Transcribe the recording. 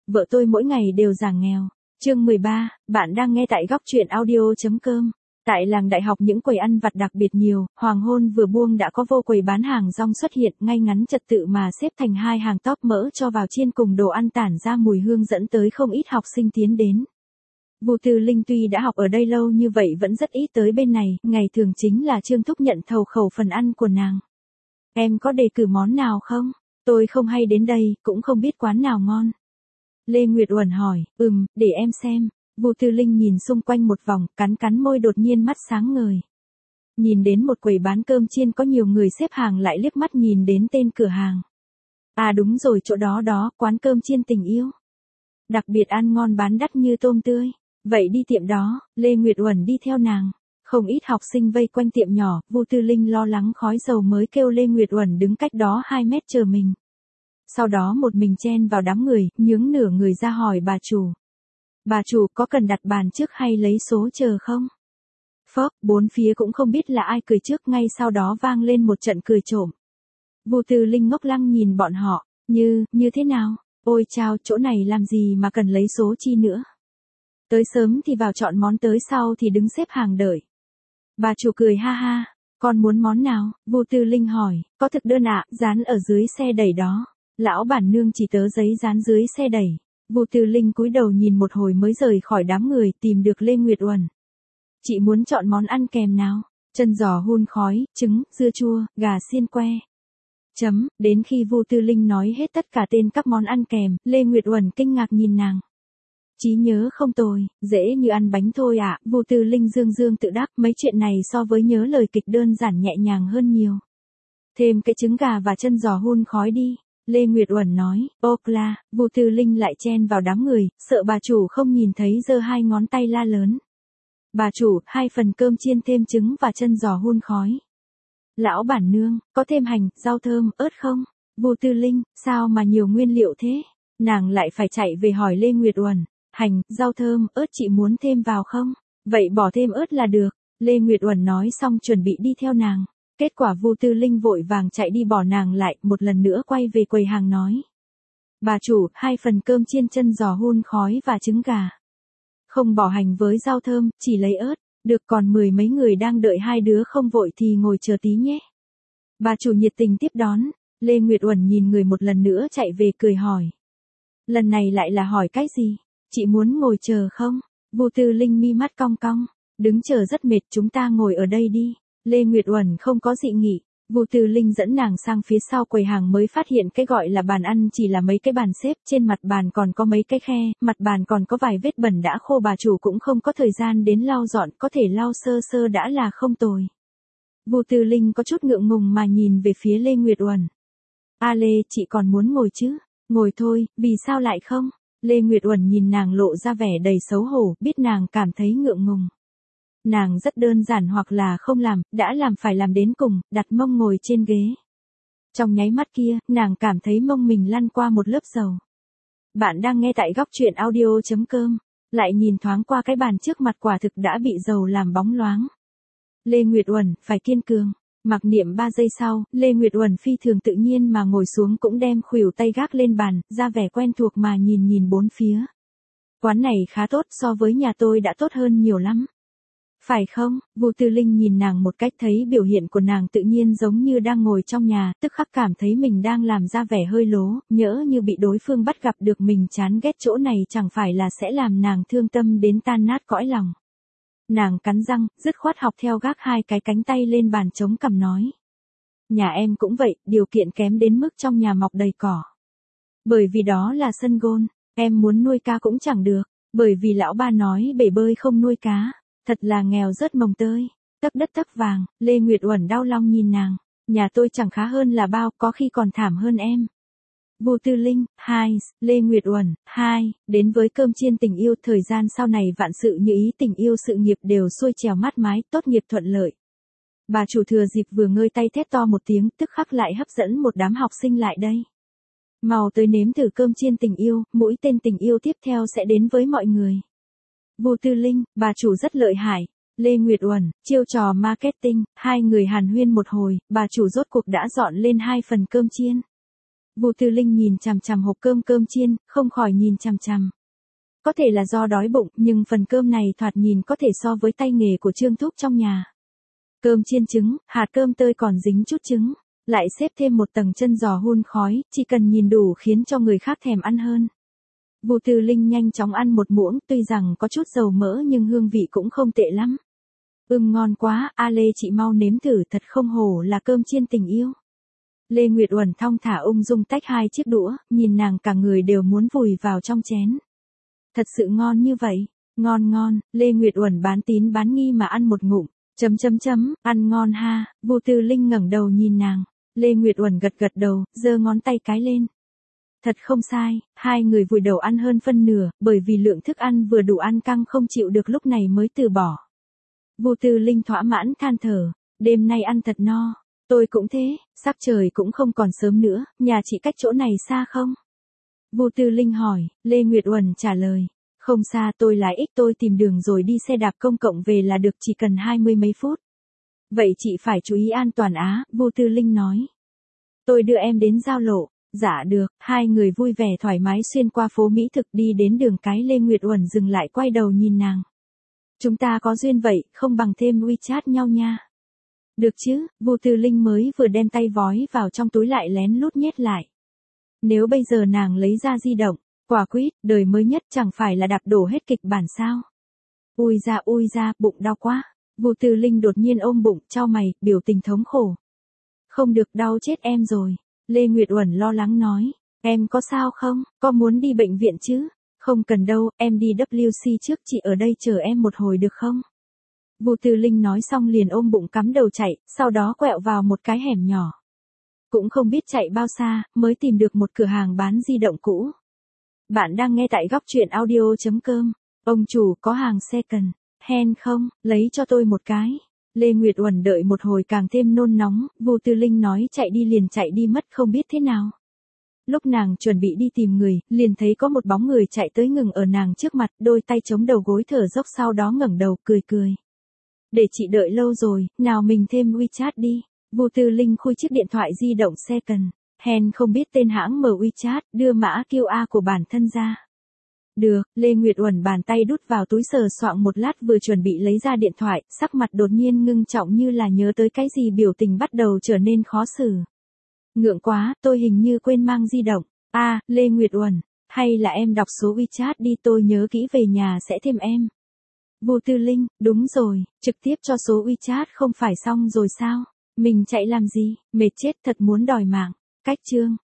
vợ tôi mỗi ngày đều giảm nghèo. Chương 13, bạn đang nghe tại góc truyện audio.com. Tại làng đại học những quầy ăn vặt đặc biệt nhiều, hoàng hôn vừa buông đã có vô quầy bán hàng rong xuất hiện ngay ngắn trật tự mà xếp thành hai hàng tóp mỡ cho vào chiên cùng đồ ăn tản ra mùi hương dẫn tới không ít học sinh tiến đến. Vu Tư Linh tuy đã học ở đây lâu như vậy vẫn rất ít tới bên này, ngày thường chính là Trương Thúc nhận thầu khẩu phần ăn của nàng. Em có đề cử món nào không? Tôi không hay đến đây, cũng không biết quán nào ngon. Lê Nguyệt Uẩn hỏi, để em xem. Vu Tư Linh nhìn xung quanh một vòng, cắn môi đột nhiên mắt sáng ngời. Nhìn đến một quầy bán cơm chiên có nhiều người xếp hàng lại liếc mắt nhìn đến tên cửa hàng. À đúng rồi, chỗ đó, quán cơm chiên tình yêu. Đặc biệt ăn ngon bán đắt như tôm tươi. Vậy đi tiệm đó, Lê Nguyệt Uẩn đi theo nàng. Không ít học sinh vây quanh tiệm nhỏ, Vu Tư Linh lo lắng khói dầu mới kêu Lê Nguyệt Uẩn đứng cách đó 2 mét chờ mình. Sau đó một mình chen vào đám người, nhướng nửa người ra hỏi bà chủ. Bà chủ có cần đặt bàn trước hay lấy số chờ không? Phốc, bốn phía cũng không biết là ai cười trước, ngay sau đó vang lên một trận cười trộm. Vu Tư Linh ngốc lăng nhìn bọn họ, như thế nào? Ôi chao, chỗ này làm gì mà cần lấy số chi nữa? Tới sớm thì vào chọn món, tới sau thì đứng xếp hàng đợi. Bà chủ cười ha ha, con muốn món nào? Vu Tư Linh hỏi, có thực đơn ạ, dán ở dưới xe đẩy đó. Lão bản nương chỉ tớ giấy dán dưới xe đẩy. Vu Tư Linh cúi đầu nhìn một hồi mới rời khỏi đám người, tìm được Lê Nguyệt Uẩn. Chị muốn chọn món ăn kèm nào? Chân giò hun khói, trứng, dưa chua, gà xiên que. Đến khi Vu Tư Linh nói hết tất cả tên các món ăn kèm, Lê Nguyệt Uẩn kinh ngạc nhìn nàng. Trí nhớ không tồi, dễ như ăn bánh thôi ạ. Vu Tư Linh dương tự đắc, mấy chuyện này so với nhớ lời kịch đơn giản nhẹ nhàng hơn nhiều. Thêm cái trứng gà và chân giò hun khói đi. Lê Nguyệt Uẩn nói, la, Vu Tư Linh lại chen vào đám người, sợ bà chủ không nhìn thấy giơ 2 ngón tay la lớn. Bà chủ, 2 phần cơm chiên thêm trứng và chân giò hun khói. Lão bản nương, có thêm hành, rau thơm, ớt không? Vu Tư Linh, sao mà nhiều nguyên liệu thế? Nàng lại phải chạy về hỏi Lê Nguyệt Uẩn, hành, rau thơm, ớt chị muốn thêm vào không? Vậy bỏ thêm ớt là được. Lê Nguyệt Uẩn nói xong chuẩn bị đi theo nàng. Kết quả Vu Tư Linh vội vàng chạy đi bỏ nàng lại, một lần nữa quay về quầy hàng nói. Bà chủ, 2 phần cơm chiên chân giò hun khói và trứng gà. Không bỏ hành với rau thơm, chỉ lấy ớt. Được, còn 10 mấy người đang đợi, 2 đứa không vội thì ngồi chờ tí nhé. Bà chủ nhiệt tình tiếp đón. Lê Nguyệt Uẩn nhìn người một lần nữa chạy về cười hỏi. Lần này lại là hỏi cái gì? Chị muốn ngồi chờ không? Vu Tư Linh mi mắt cong cong. Đứng chờ rất mệt, chúng ta ngồi ở đây đi. Lê Nguyệt Uẩn không có dị nghị. Vu Tư Linh dẫn nàng sang phía sau quầy hàng mới phát hiện cái gọi là bàn ăn chỉ là mấy cái bàn xếp, trên mặt bàn còn có mấy cái khe, mặt bàn còn có vài vết bẩn đã khô, bà chủ cũng không có thời gian đến lau dọn, có thể lau sơ sơ đã là không tồi. Vu Tư Linh có chút ngượng ngùng mà nhìn về phía Lê Nguyệt Uẩn. A Lê, chị còn muốn ngồi chứ? Ngồi thôi, vì sao lại không? Lê Nguyệt Uẩn nhìn nàng lộ ra vẻ đầy xấu hổ, biết nàng cảm thấy ngượng ngùng. Nàng rất đơn giản, hoặc là không làm, đã làm phải làm đến cùng, đặt mông ngồi trên ghế. Trong nháy mắt kia, nàng cảm thấy mông mình lăn qua một lớp dầu. Bạn đang nghe tại góc truyện audio.com, lại nhìn thoáng qua cái bàn trước mặt, quả thực đã bị dầu làm bóng loáng. Lê Nguyệt Uẩn, phải kiên cường. Mặc niệm 3 giây sau, Lê Nguyệt Uẩn phi thường tự nhiên mà ngồi xuống, cũng đem khuỷu tay gác lên bàn, ra vẻ quen thuộc mà nhìn bốn phía. Quán này khá tốt, so với nhà tôi đã tốt hơn nhiều lắm. Phải không? Vu Tư Linh nhìn nàng một cách, thấy biểu hiện của nàng tự nhiên giống như đang ngồi trong nhà, tức khắc cảm thấy mình đang làm ra vẻ hơi lố, nhỡ như bị đối phương bắt gặp được mình chán ghét chỗ này chẳng phải là sẽ làm nàng thương tâm đến tan nát cõi lòng. Nàng cắn răng, dứt khoát học theo gác 2 cái cánh tay lên bàn chống cằm nói. Nhà em cũng vậy, điều kiện kém đến mức trong nhà mọc đầy cỏ. Bởi vì đó là sân gôn, em muốn nuôi cá cũng chẳng được, bởi vì lão ba nói bể bơi không nuôi cá. Thật là nghèo rớt mồng tơi, tấc đất tấc vàng. Lê Nguyệt Uẩn đau lòng nhìn nàng, nhà tôi chẳng khá hơn là bao, có khi còn thảm hơn em. Vu Tư Linh, 2, Lê Nguyệt Uẩn, 2, đến với cơm chiên tình yêu, thời gian sau này vạn sự như ý, tình yêu sự nghiệp đều xuôi trèo mát mái, tốt nghiệp thuận lợi. Bà chủ thừa dịp vừa ngơi tay thét to một tiếng, tức khắc lại hấp dẫn một đám học sinh lại đây. Mau tới nếm thử cơm chiên tình yêu, mũi tên tình yêu tiếp theo sẽ đến với mọi người. Vu Tư Linh, bà chủ rất lợi hại. Lê Nguyệt Uẩn, chiêu trò marketing, 2 người hàn huyên một hồi, bà chủ rốt cuộc đã dọn lên 2 phần cơm chiên. Vu Tư Linh nhìn chằm chằm hộp cơm cơm chiên, không khỏi nhìn chằm chằm. Có thể là do đói bụng, nhưng phần cơm này thoạt nhìn có thể so với tay nghề của Trương Thúc trong nhà. Cơm chiên trứng, hạt cơm tơi còn dính chút trứng, lại xếp thêm một tầng chân giò hun khói, chỉ cần nhìn đủ khiến cho người khác thèm ăn hơn. Vu Tư Linh nhanh chóng ăn một muỗng, tuy rằng có chút dầu mỡ nhưng hương vị cũng không tệ lắm. Ngon quá, a Lê chị mau nếm thử, thật không hổ là cơm chiên tình yêu. Lê Nguyệt Uẩn thong thả ung dung tách 2 chiếc đũa, nhìn nàng cả người đều muốn vùi vào trong chén. Thật sự ngon như vậy, ngon ngon, Lê Nguyệt Uẩn bán tín bán nghi mà ăn một ngụm, ăn ngon ha, Vu Tư Linh ngẩng đầu nhìn nàng, Lê Nguyệt Uẩn gật gật đầu, giơ ngón tay cái lên. Thật không sai, hai người vùi đầu ăn hơn phân nửa, bởi vì lượng thức ăn vừa đủ ăn căng không chịu được lúc này mới từ bỏ. Vu Tư Linh thỏa mãn than thở, đêm nay ăn thật no, tôi cũng thế, sắc trời cũng không còn sớm nữa, nhà chị cách chỗ này xa không? Vu Tư Linh hỏi, Lê Nguyệt Uẩn trả lời, không xa, tôi lái ít, tôi tìm đường rồi đi xe đạp công cộng về là được, chỉ cần 20 mấy phút. Vậy chị phải chú ý an toàn á, Vu Tư Linh nói. Tôi đưa em đến giao lộ. Dạ được, hai người vui vẻ thoải mái xuyên qua phố Mỹ Thực đi đến đường cái. Lê Nguyệt Uẩn dừng lại quay đầu nhìn nàng. Chúng ta có duyên vậy, không bằng thêm WeChat nhau nha. Được chứ, Vu Tư Linh mới vừa đem tay vói vào trong túi lại lén lút nhét lại. Nếu bây giờ nàng lấy ra di động, quả quýt, đời mới nhất chẳng phải là đạp đổ hết kịch bản sao. Ui ra, bụng đau quá. Vu Tư Linh đột nhiên ôm bụng, chau mày, biểu tình thống khổ. Không được, đau chết em rồi. Lê Nguyệt Uẩn lo lắng nói, em có sao không, có muốn đi bệnh viện chứ? Không cần đâu, em đi WC trước, chị ở đây chờ em một hồi được không? Vu Tư Linh nói xong liền ôm bụng cắm đầu chạy, sau đó quẹo vào một cái hẻm nhỏ. Cũng không biết chạy bao xa, mới tìm được một cửa hàng bán di động cũ. Bạn đang nghe tại góc truyện audio.com, ông chủ có hàng second hand không, lấy cho tôi một cái. Lê Nguyệt Uẩn đợi một hồi càng thêm nôn nóng, Vu Tư Linh nói chạy đi liền chạy đi mất không biết thế nào. Lúc nàng chuẩn bị đi tìm người, liền thấy có một bóng người chạy tới ngừng ở nàng trước mặt, đôi tay chống đầu gối thở dốc, sau đó ngẩng đầu cười. Để chị đợi lâu rồi, nào mình thêm WeChat đi. Vu Tư Linh khui chiếc điện thoại di động second hand không biết tên hãng mở WeChat, đưa mã QR của bản thân ra. Được, Lê Nguyệt Uẩn bàn tay đút vào túi sờ soạng một lát, vừa chuẩn bị lấy ra điện thoại, sắc mặt đột nhiên ngưng trọng như là nhớ tới cái gì, biểu tình bắt đầu trở nên khó xử. Ngượng quá, tôi hình như quên mang di động. Lê Nguyệt Uẩn, hay là em đọc số WeChat đi, tôi nhớ kỹ về nhà sẽ thêm em. Vu Tư Linh, đúng rồi, trực tiếp cho số WeChat không phải xong rồi sao? Mình chạy làm gì, mệt chết thật muốn đòi mạng. Cách chương